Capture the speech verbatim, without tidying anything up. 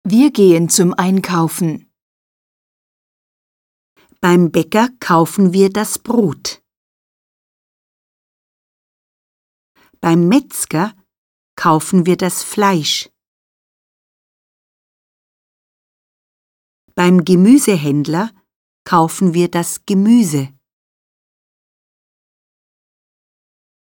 Wir gehen zum Einkaufen. Beim Bäcker kaufen wir das Brot. Beim Metzger kaufen wir das Fleisch. Beim Gemüsehändler kaufen wir das Gemüse.